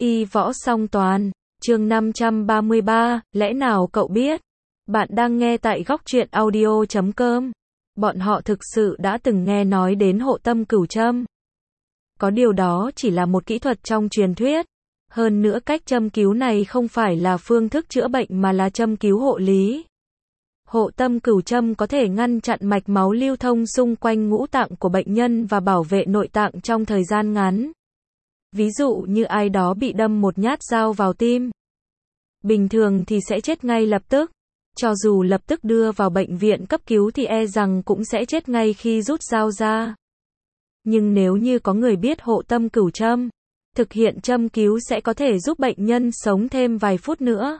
Y võ song toàn, chương 533, lẽ nào cậu biết? Bạn đang nghe tại góc truyện audio.com. Bọn họ thực sự đã từng nghe nói đến hộ tâm cửu châm. Có điều đó chỉ là một kỹ thuật trong truyền thuyết. Hơn nữa cách châm cứu này không phải là phương thức chữa bệnh mà là châm cứu hộ lý. Hộ tâm cửu châm có thể ngăn chặn mạch máu lưu thông xung quanh ngũ tạng của bệnh nhân và bảo vệ nội tạng trong thời gian ngắn. Ví dụ như ai đó bị đâm một nhát dao vào tim. Bình thường thì sẽ chết ngay lập tức. Cho dù lập tức đưa vào bệnh viện cấp cứu thì e rằng cũng sẽ chết ngay khi rút dao ra. Nhưng nếu như có người biết hộ tâm cửu châm, thực hiện châm cứu sẽ có thể giúp bệnh nhân sống thêm vài phút nữa.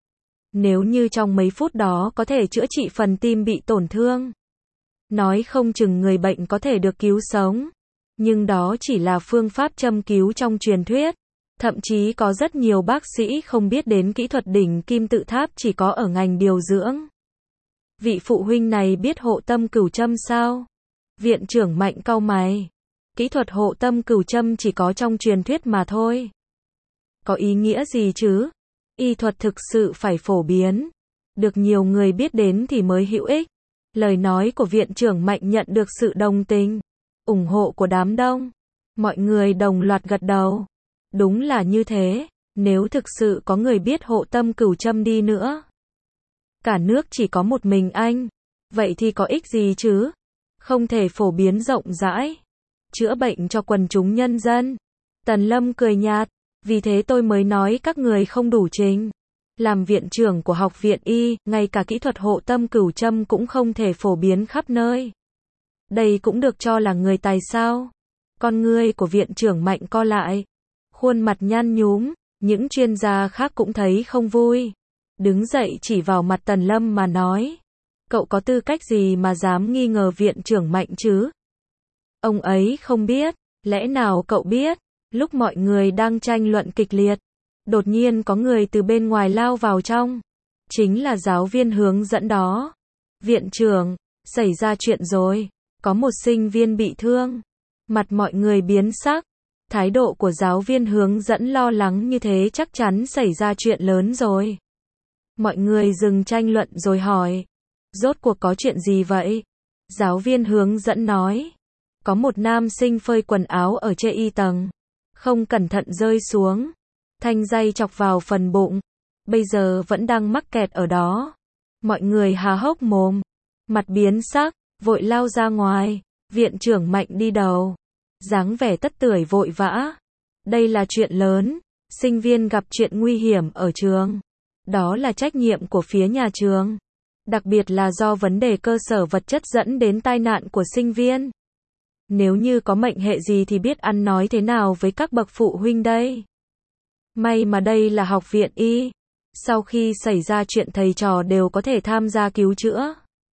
Nếu như trong mấy phút đó có thể chữa trị phần tim bị tổn thương, nói không chừng người bệnh có thể được cứu sống. Nhưng đó chỉ là phương pháp châm cứu trong truyền thuyết. Thậm chí có rất nhiều bác sĩ không biết đến kỹ thuật đỉnh kim tự tháp chỉ có ở ngành điều dưỡng. Vị phụ huynh này biết hộ tâm cửu châm sao? Viện trưởng Mạnh cau mày. Kỹ thuật hộ tâm cửu châm chỉ có trong truyền thuyết mà thôi. Có ý nghĩa gì chứ? Y thuật thực sự phải phổ biến. Được nhiều người biết đến thì mới hữu ích. Lời nói của viện trưởng Mạnh nhận được sự đồng tình, ủng hộ của đám đông. Mọi người đồng loạt gật đầu. Đúng là như thế, nếu thực sự có người biết hộ tâm cửu châm đi nữa. Cả nước chỉ có một mình anh. Vậy thì có ích gì chứ? Không thể phổ biến rộng rãi. Chữa bệnh cho quần chúng nhân dân. Tần Lâm cười nhạt. Vì thế tôi mới nói các người không đủ trình. Làm viện trưởng của học viện Y, ngay cả kỹ thuật hộ tâm cửu châm cũng không thể phổ biến khắp nơi. Đây cũng được cho là người tài sao? Con ngươi của viện trưởng Mạnh co lại. Khuôn mặt nhăn nhúm, những chuyên gia khác cũng thấy không vui. Đứng dậy chỉ vào mặt Tần Lâm mà nói. Cậu có tư cách gì mà dám nghi ngờ viện trưởng Mạnh chứ? Ông ấy không biết, lẽ nào cậu biết? Lúc mọi người đang tranh luận kịch liệt, đột nhiên có người từ bên ngoài lao vào trong. Chính là giáo viên hướng dẫn đó. Viện trưởng, xảy ra chuyện rồi. Có một sinh viên bị thương. Mặt mọi người biến sắc. Thái độ của giáo viên hướng dẫn lo lắng như thế chắc chắn xảy ra chuyện lớn rồi. Mọi người dừng tranh luận rồi hỏi. Rốt cuộc có chuyện gì vậy? Giáo viên hướng dẫn nói. Có một nam sinh phơi quần áo ở trên y tầng. Không cẩn thận rơi xuống. Thanh dây chọc vào phần bụng. Bây giờ vẫn đang mắc kẹt ở đó. Mọi người há hốc mồm. Mặt biến sắc, vội lao ra ngoài. Viện trưởng Mạnh đi đầu. Dáng vẻ tất tưởi vội vã. Đây là chuyện lớn. Sinh viên gặp chuyện nguy hiểm ở trường. Đó là trách nhiệm của phía nhà trường. Đặc biệt là do vấn đề cơ sở vật chất dẫn đến tai nạn của sinh viên. Nếu như có mệnh hệ gì thì biết ăn nói thế nào với các bậc phụ huynh đây. May mà đây là học viện Y. Sau khi xảy ra chuyện thầy trò đều có thể tham gia cứu chữa.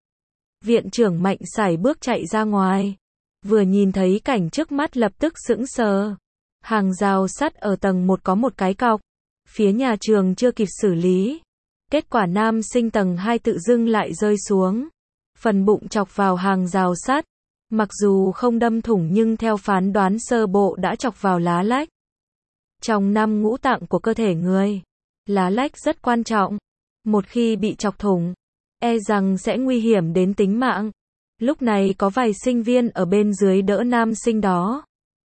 Viện trưởng Mạnh sải bước chạy ra ngoài. Vừa nhìn thấy cảnh trước mắt lập tức sững sờ. Hàng rào sắt ở tầng 1 có một cái cọc. Phía nhà trường chưa kịp xử lý. Kết quả nam sinh tầng 2 tự dưng lại rơi xuống. Phần bụng chọc vào hàng rào sắt. Mặc dù không đâm thủng nhưng theo phán đoán sơ bộ đã chọc vào lá lách. Trong 5 ngũ tạng của cơ thể người, lá lách rất quan trọng. Một khi bị chọc thủng, e rằng sẽ nguy hiểm đến tính mạng. Lúc này có vài sinh viên ở bên dưới đỡ nam sinh đó.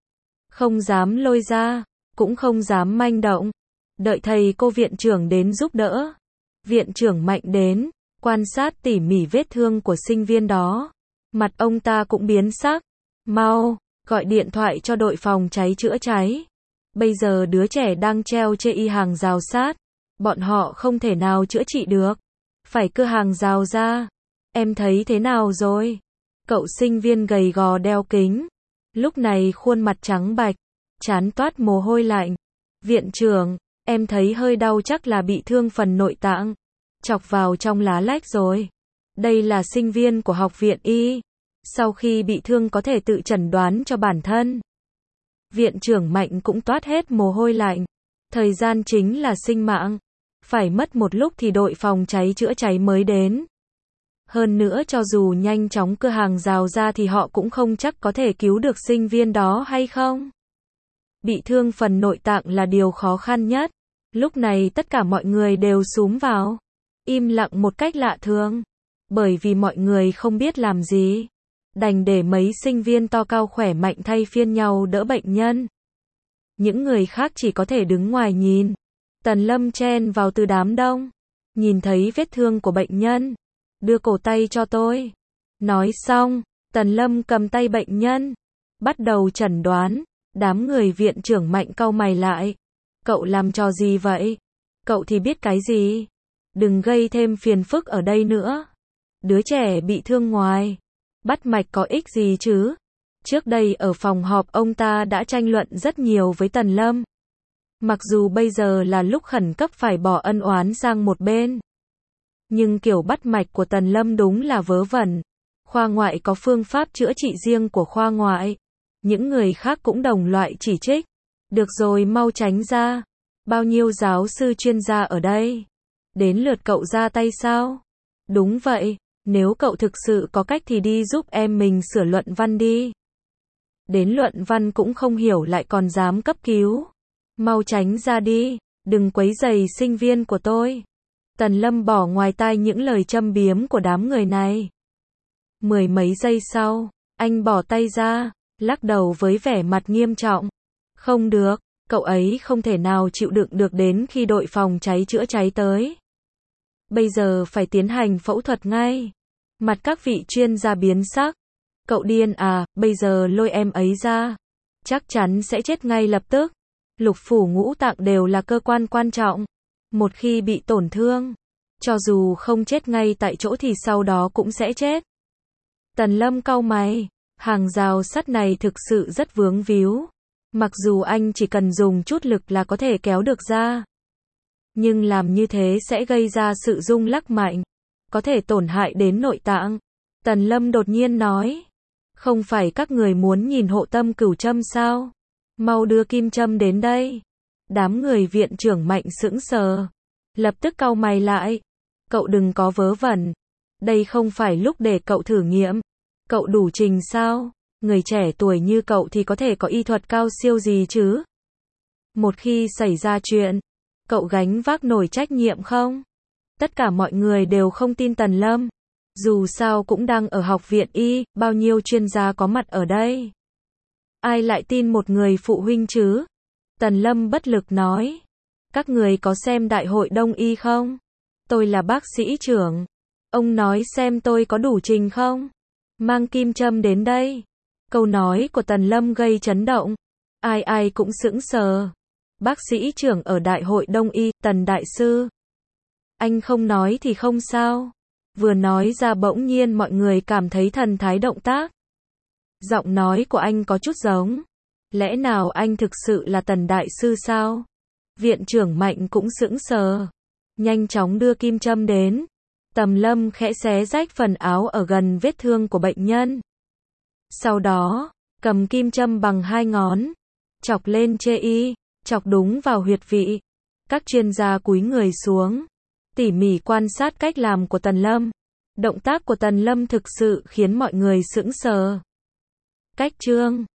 Không dám lôi ra, cũng không dám manh động. Đợi thầy cô viện trưởng đến giúp đỡ. Viện trưởng Mạnh đến, quan sát tỉ mỉ vết thương của sinh viên đó. Mặt ông ta cũng biến sắc. Mau, gọi điện thoại cho đội phòng cháy chữa cháy. Bây giờ đứa trẻ đang treo trên y hàng rào sát. Bọn họ không thể nào chữa trị được. Phải cưa hàng rào ra. Em thấy thế nào rồi? Cậu sinh viên gầy gò đeo kính. Lúc này khuôn mặt trắng bạch. Trán toát mồ hôi lạnh. Viện trưởng, em thấy hơi đau chắc là bị thương phần nội tạng. Chọc vào trong lá lách rồi. Đây là sinh viên của học viện Y. Sau khi bị thương có thể tự chẩn đoán cho bản thân. Viện trưởng Mạnh cũng toát hết mồ hôi lạnh. Thời gian chính là sinh mạng. Phải mất một lúc thì đội phòng cháy chữa cháy mới đến. Hơn nữa cho dù nhanh chóng cưa hàng rào ra thì họ cũng không chắc có thể cứu được sinh viên đó hay không. Bị thương phần nội tạng là điều khó khăn nhất. Lúc này tất cả mọi người đều xúm vào. Im lặng một cách lạ thường. Bởi vì mọi người không biết làm gì. Đành để mấy sinh viên to cao khỏe mạnh thay phiên nhau đỡ bệnh nhân. Những người khác chỉ có thể đứng ngoài nhìn. Tần Lâm chen vào từ đám đông. Nhìn thấy vết thương của bệnh nhân. Đưa cổ tay cho tôi. Nói xong, Tần Lâm cầm tay bệnh nhân. Bắt đầu chẩn đoán. Đám người viện trưởng Mạnh cau mày lại. Cậu làm trò gì vậy? Cậu thì biết cái gì? Đừng gây thêm phiền phức ở đây nữa. Đứa trẻ bị thương ngoài. Bắt mạch có ích gì chứ? Trước đây ở phòng họp ông ta đã tranh luận rất nhiều với Tần Lâm. Mặc dù bây giờ là lúc khẩn cấp phải bỏ ân oán sang một bên. Nhưng kiểu bắt mạch của Tần Lâm đúng là vớ vẩn. Khoa ngoại có phương pháp chữa trị riêng của khoa ngoại. Những người khác cũng đồng loại chỉ trích. Được rồi, mau tránh ra. Bao nhiêu giáo sư chuyên gia ở đây? Đến lượt cậu ra tay sao? Đúng vậy, nếu cậu thực sự có cách thì đi giúp em mình sửa luận văn đi. Đến luận văn cũng không hiểu lại còn dám cấp cứu. Mau tránh ra đi, đừng quấy rầy sinh viên của tôi. Tần Lâm bỏ ngoài tai những lời châm biếm của đám người này. Mười mấy giây sau, anh bỏ tay ra, lắc đầu với vẻ mặt nghiêm trọng. Không được, cậu ấy không thể nào chịu đựng được đến khi đội phòng cháy chữa cháy tới. Bây giờ phải tiến hành phẫu thuật ngay. Mặt các vị chuyên gia biến sắc. Cậu điên à, bây giờ lôi em ấy ra. Chắc chắn sẽ chết ngay lập tức. Lục phủ ngũ tạng đều là cơ quan quan trọng. Một khi bị tổn thương, cho dù không chết ngay tại chỗ thì sau đó cũng sẽ chết. Tần Lâm cau mày. Hàng rào sắt này thực sự rất vướng víu. Mặc dù anh chỉ cần dùng chút lực là có thể kéo được ra. Nhưng làm như thế sẽ gây ra sự rung lắc mạnh. Có thể tổn hại đến nội tạng. Tần Lâm đột nhiên nói. Không phải các người muốn nhìn hộ tâm cửu châm sao? Mau đưa kim châm đến đây. Đám người viện trưởng Mạnh sững sờ. Lập tức cau mày lại. Cậu đừng có vớ vẩn. Đây không phải lúc để cậu thử nghiệm. Cậu đủ trình sao? Người trẻ tuổi như cậu thì có thể có y thuật cao siêu gì chứ? Một khi xảy ra chuyện, cậu gánh vác nổi trách nhiệm không? Tất cả mọi người đều không tin Tần Lâm. Dù sao cũng đang ở học viện y, bao nhiêu chuyên gia có mặt ở đây. Ai lại tin một người phụ huynh chứ? Tần Lâm bất lực nói. Các người có xem đại hội đông y không? Tôi là bác sĩ trưởng. Ông nói xem tôi có đủ trình không? Mang kim châm đến đây. Câu nói của Tần Lâm gây chấn động. Ai ai cũng sững sờ. Bác sĩ trưởng ở đại hội đông y, Tần đại sư. Anh không nói thì không sao. Vừa nói ra bỗng nhiên mọi người cảm thấy thần thái động tác. Giọng nói của anh có chút giống. Lẽ nào anh thực sự là Tần đại sư sao? Viện trưởng Mạnh cũng sững sờ. Nhanh chóng đưa kim châm đến. Tần Lâm khẽ xé rách phần áo ở gần vết thương của bệnh nhân. Sau đó, cầm kim châm bằng hai ngón. Chọc lên chê y, chọc đúng vào huyệt vị. Các chuyên gia cúi người xuống. Tỉ mỉ quan sát cách làm của Tần Lâm. Động tác của Tần Lâm thực sự khiến mọi người sững sờ. Cách chương